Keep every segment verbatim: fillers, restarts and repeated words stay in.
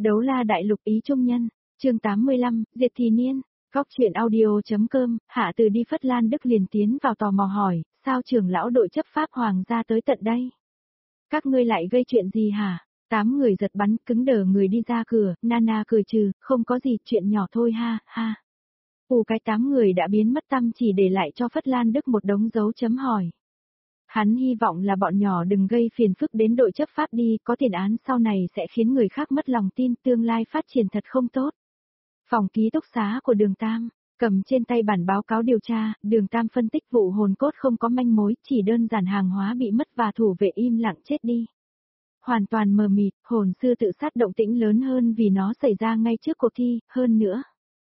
Đấu la đại lục ý trung nhân, chương tám mươi lăm, Diệt Thì Niên, góc truyện audio.com, hạ từ đi Phất Lan Đức liền tiến vào tò mò hỏi, sao trưởng lão đội chấp pháp hoàng gia tới tận đây? Các ngươi lại gây chuyện gì hả? Tám người giật bắn cứng đờ người đi ra cửa, Nana cười trừ, không có gì, chuyện nhỏ thôi ha, ha. Ù cái tám người đã biến mất tăm chỉ để lại cho Phất Lan Đức một đống dấu chấm hỏi. Hắn hy vọng là bọn nhỏ đừng gây phiền phức đến đội chấp pháp đi, có tiền án sau này sẽ khiến người khác mất lòng tin, tương lai phát triển thật không tốt. Phòng ký túc xá của Đường Tam, cầm trên tay bản báo cáo điều tra, Đường Tam phân tích vụ hồn cốt không có manh mối, chỉ đơn giản hàng hóa bị mất và thủ vệ im lặng chết đi. Hoàn toàn mờ mịt, hồn sư tự sát động tĩnh lớn hơn vì nó xảy ra ngay trước cuộc thi, hơn nữa.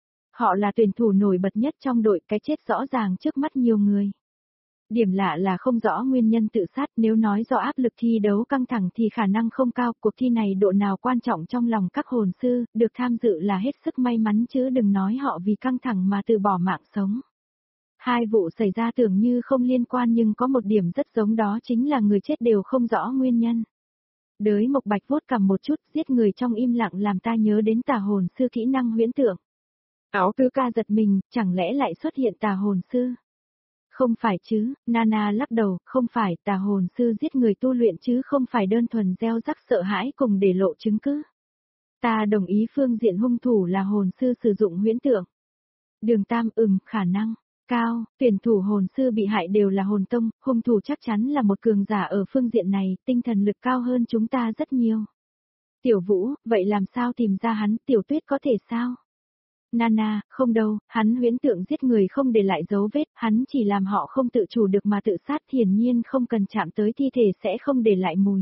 Họ là tuyển thủ nổi bật nhất trong đội, cái chết rõ ràng trước mắt nhiều người. Điểm lạ là không rõ nguyên nhân tự sát, nếu nói do áp lực thi đấu căng thẳng thì khả năng không cao, cuộc thi này độ nào quan trọng trong lòng các hồn sư, được tham dự là hết sức may mắn chứ đừng nói họ vì căng thẳng mà từ bỏ mạng sống. Hai vụ xảy ra tưởng như không liên quan nhưng có một điểm rất giống, đó chính là người chết đều không rõ nguyên nhân. Đới Mộc Bạch vuốt cằm một chút, giết người trong im lặng làm ta nhớ đến tà hồn sư kỹ năng huyễn tượng. Áo Tứ Ca giật mình, chẳng lẽ lại xuất hiện tà hồn sư? Không phải chứ, Nana lắc đầu, không phải, tà hồn sư giết người tu luyện chứ không phải đơn thuần gieo rắc sợ hãi cùng để lộ chứng cứ. Ta đồng ý phương diện hung thủ là hồn sư sử dụng huyễn tượng. Đường Tam ừm, khả năng cao, tuyển thủ hồn sư bị hại đều là hồn tông, hung thủ chắc chắn là một cường giả ở phương diện này, tinh thần lực cao hơn chúng ta rất nhiều. Tiểu Vũ, vậy làm sao tìm ra hắn, Tiểu Tuyết có thể sao? Nana, không đâu, hắn huyễn tượng giết người không để lại dấu vết, hắn chỉ làm họ không tự chủ được mà tự sát, hiển nhiên không cần chạm tới thi thể sẽ không để lại mùi.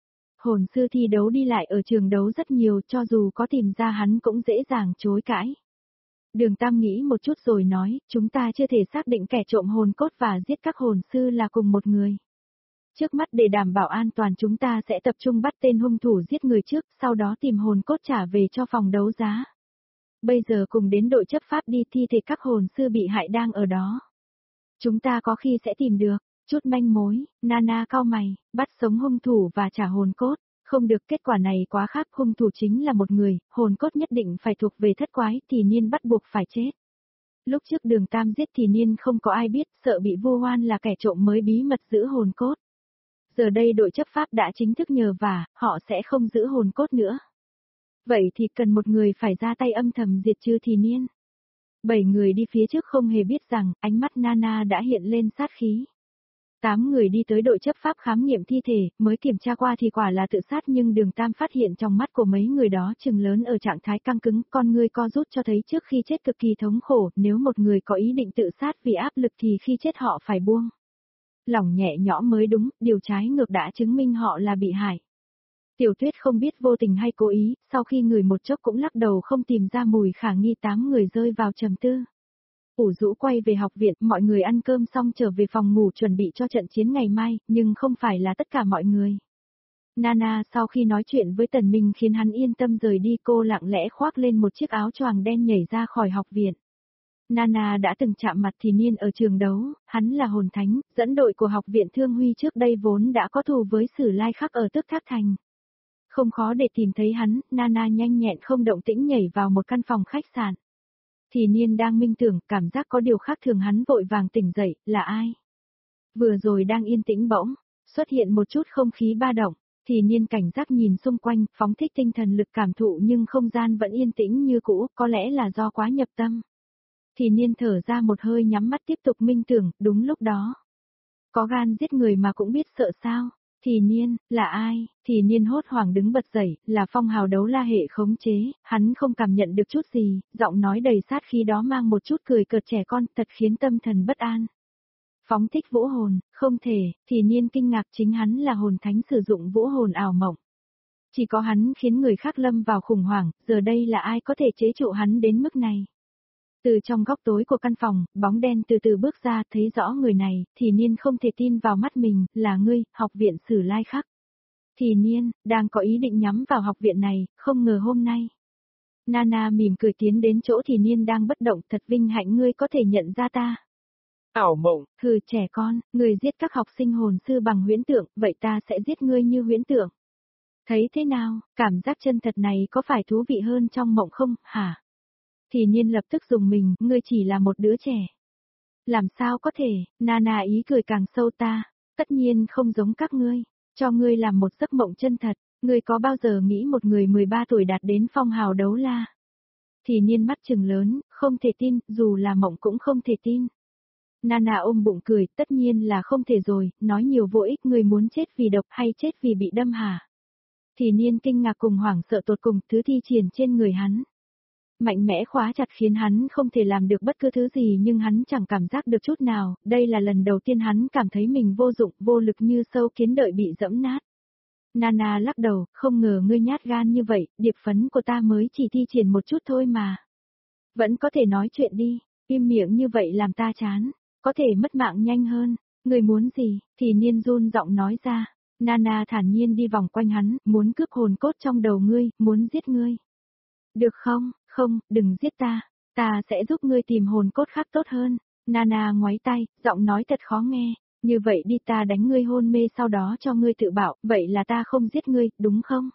Hồn sư thi đấu đi lại ở trường đấu rất nhiều, cho dù có tìm ra hắn cũng dễ dàng chối cãi. Đường Tam nghĩ một chút rồi nói, chúng ta chưa thể xác định kẻ trộm hồn cốt và giết các hồn sư là cùng một người. Trước mắt để đảm bảo an toàn chúng ta sẽ tập trung bắt tên hung thủ giết người trước, sau đó tìm hồn cốt trả về cho phòng đấu giá. Bây giờ cùng đến đội chấp pháp đi, thi thể các hồn sư bị hại đang ở đó. Chúng ta có khi sẽ tìm được chút manh mối. Nana cau mày, bắt sống hung thủ và trả hồn cốt. Không được, kết quả này quá khác, hung thủ chính là một người, hồn cốt nhất định phải thuộc về thất quái, Thì Niên bắt buộc phải chết. Lúc trước Đường Tam giết Thì Niên không có ai biết, sợ bị vu oan là kẻ trộm mới bí mật giữ hồn cốt. Giờ đây đội chấp pháp đã chính thức nhờ vả, họ sẽ không giữ hồn cốt nữa. Vậy thì cần một người phải ra tay âm thầm diệt trừ Thì Niên. Bảy người đi phía trước không hề biết rằng, ánh mắt Nana đã hiện lên sát khí. Tám người đi tới đội chấp pháp khám nghiệm thi thể, mới kiểm tra qua thì quả là tự sát, nhưng Đường Tam phát hiện trong mắt của mấy người đó trừng lớn ở trạng thái căng cứng, con người co rút cho thấy trước khi chết cực kỳ thống khổ, nếu một người có ý định tự sát vì áp lực thì khi chết họ phải buông lỏng nhẹ nhõm mới đúng, điều trái ngược đã chứng minh họ là bị hại. Tiểu Tuyết không biết vô tình hay cố ý, sau khi ngửi một chốc cũng lắc đầu không tìm ra mùi khả nghi, tám người rơi vào trầm tư. Ủ Rũ quay về học viện, mọi người ăn cơm xong trở về phòng ngủ chuẩn bị cho trận chiến ngày mai, nhưng không phải là tất cả mọi người. Nana sau khi nói chuyện với Tần Minh khiến hắn yên tâm rời đi, cô lặng lẽ khoác lên một chiếc áo choàng đen nhảy ra khỏi học viện. Nana đã từng chạm mặt Thì Niên ở trường đấu, hắn là hồn thánh, dẫn đội của học viện Thương Huy trước đây vốn đã có thù với Sử Lai Khắc ở Tước Thác Thành. Không khó để tìm thấy hắn, Nana nhanh nhẹn không động tĩnh nhảy vào một căn phòng khách sạn. Thì Niên đang minh tưởng, cảm giác có điều khác thường, hắn vội vàng tỉnh dậy, là ai? Vừa rồi đang yên tĩnh bỗng xuất hiện một chút không khí ba động, Thì Niên cảnh giác nhìn xung quanh, phóng thích tinh thần lực cảm thụ nhưng không gian vẫn yên tĩnh như cũ, có lẽ là do quá nhập tâm. Thì Niên thở ra một hơi nhắm mắt tiếp tục minh tưởng, đúng lúc đó. Có gan giết người mà cũng biết sợ sao? Thì Niên, là ai? Thì Niên hốt hoảng đứng bật dậy, là phong hào đấu la hệ khống chế, hắn không cảm nhận được chút gì, giọng nói đầy sát khí đó mang một chút cười cợt trẻ con, thật khiến tâm thần bất an. Phóng thích vũ hồn, không thể, Thì Niên kinh ngạc, chính hắn là hồn thánh sử dụng vũ hồn ảo mộng. Chỉ có hắn khiến người khác lâm vào khủng hoảng, giờ đây là ai có thể chế trụ hắn đến mức này? Từ trong góc tối của căn phòng, bóng đen từ từ bước ra, thấy rõ người này, Thì Niên không thể tin vào mắt mình, là ngươi, học viện Sử Lai Khắc. Thì Niên, đang có ý định nhắm vào học viện này, không ngờ hôm nay. Nana mỉm cười tiến đến chỗ Thì Niên đang bất động, thật vinh hạnh ngươi có thể nhận ra ta. Ảo mộng, hừ trẻ con, ngươi giết các học sinh hồn sư bằng huyễn tượng, vậy ta sẽ giết ngươi như huyễn tượng. Thấy thế nào, cảm giác chân thật này có phải thú vị hơn trong mộng không, hả? Thì Niên lập tức dùng mình, ngươi chỉ là một đứa trẻ. Làm sao có thể, Nana ý cười càng sâu ta, tất nhiên không giống các ngươi, cho ngươi làm một giấc mộng chân thật, ngươi có bao giờ nghĩ một người mười ba tuổi đạt đến phong hào đấu la? Thì Niên mắt trừng lớn, không thể tin, dù là mộng cũng không thể tin. Nana ôm bụng cười, tất nhiên là không thể rồi, nói nhiều vô ích, ngươi muốn chết vì độc hay chết vì bị đâm hả? Thì Niên kinh ngạc cùng hoảng sợ tột cùng, thứ thi triển trên người hắn. Mạnh mẽ khóa chặt khiến hắn không thể làm được bất cứ thứ gì, nhưng hắn chẳng cảm giác được chút nào, đây là lần đầu tiên hắn cảm thấy mình vô dụng, vô lực như sâu kiến đợi bị dẫm nát. Nana lắc đầu, không ngờ ngươi nhát gan như vậy, điệp phấn của ta mới chỉ thi triển một chút thôi mà. Vẫn có thể nói chuyện đi, im miệng như vậy làm ta chán, có thể mất mạng nhanh hơn, ngươi muốn gì, thì Niên run giọng nói ra. Nana thản nhiên đi vòng quanh hắn, muốn cướp hồn cốt trong đầu ngươi, muốn giết ngươi. Được không, không, đừng giết ta, ta sẽ giúp ngươi tìm hồn cốt khác tốt hơn. Nana ngoáy tay, giọng nói thật khó nghe, như vậy đi ta đánh ngươi hôn mê sau đó cho ngươi tự bảo, vậy là ta không giết ngươi, đúng không?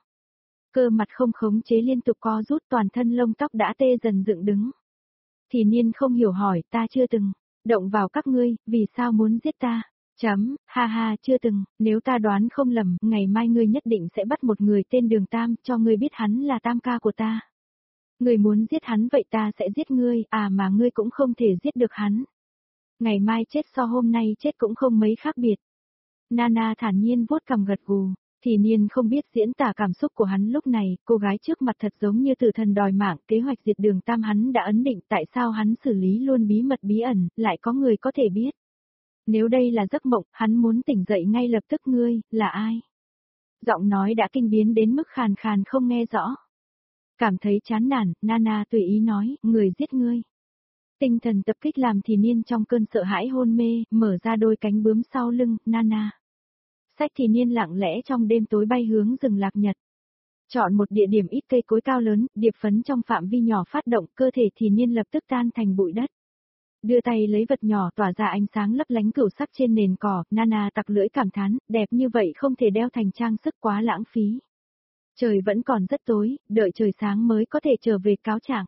Cơ mặt không khống chế liên tục co rút, toàn thân lông tóc đã tê dần dựng đứng. Thì Niên không hiểu hỏi, ta chưa từng động vào các ngươi, vì sao muốn giết ta? Chấm, ha ha, chưa từng, nếu ta đoán không lầm, ngày mai ngươi nhất định sẽ bắt một người tên Đường Tam, cho ngươi biết hắn là tam ca của ta. Ngươi muốn giết hắn vậy ta sẽ giết ngươi, à mà ngươi cũng không thể giết được hắn. Ngày mai chết so hôm nay chết cũng không mấy khác biệt. Nana thản nhiên vuốt cằm gật gù, thì Niên không biết diễn tả cảm xúc của hắn lúc này, cô gái trước mặt thật giống như tử thần đòi mạng, kế hoạch diệt Đường Tam hắn đã ấn định, tại sao hắn xử lý luôn bí mật bí ẩn, lại có người có thể biết. Nếu đây là giấc mộng, hắn muốn tỉnh dậy ngay lập tức, ngươi, là ai? Giọng nói đã kinh biến đến mức khàn khàn không nghe rõ. Cảm thấy chán nản, Nana tùy ý nói, người giết ngươi. Tinh thần tập kích làm thì Niên trong cơn sợ hãi hôn mê, mở ra đôi cánh bướm sau lưng, Nana. Sách thì Niên lặng lẽ trong đêm tối bay hướng rừng Lạc Nhật. Chọn một địa điểm ít cây cối cao lớn, điệp phấn trong phạm vi nhỏ phát động, cơ thể thì Niên lập tức tan thành bụi đất. Đưa tay lấy vật nhỏ tỏa ra ánh sáng lấp lánh cửu sắc trên nền cỏ, Nana tặc lưỡi cảm thán, đẹp như vậy không thể đeo thành trang sức quá lãng phí. Trời vẫn còn rất tối, đợi trời sáng mới có thể trở về cáo trạng.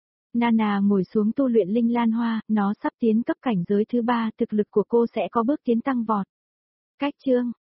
Nana ngồi xuống tu luyện linh lan hoa, nó sắp tiến cấp cảnh giới thứ ba, thực lực của cô sẽ có bước tiến tăng vọt. Cách chương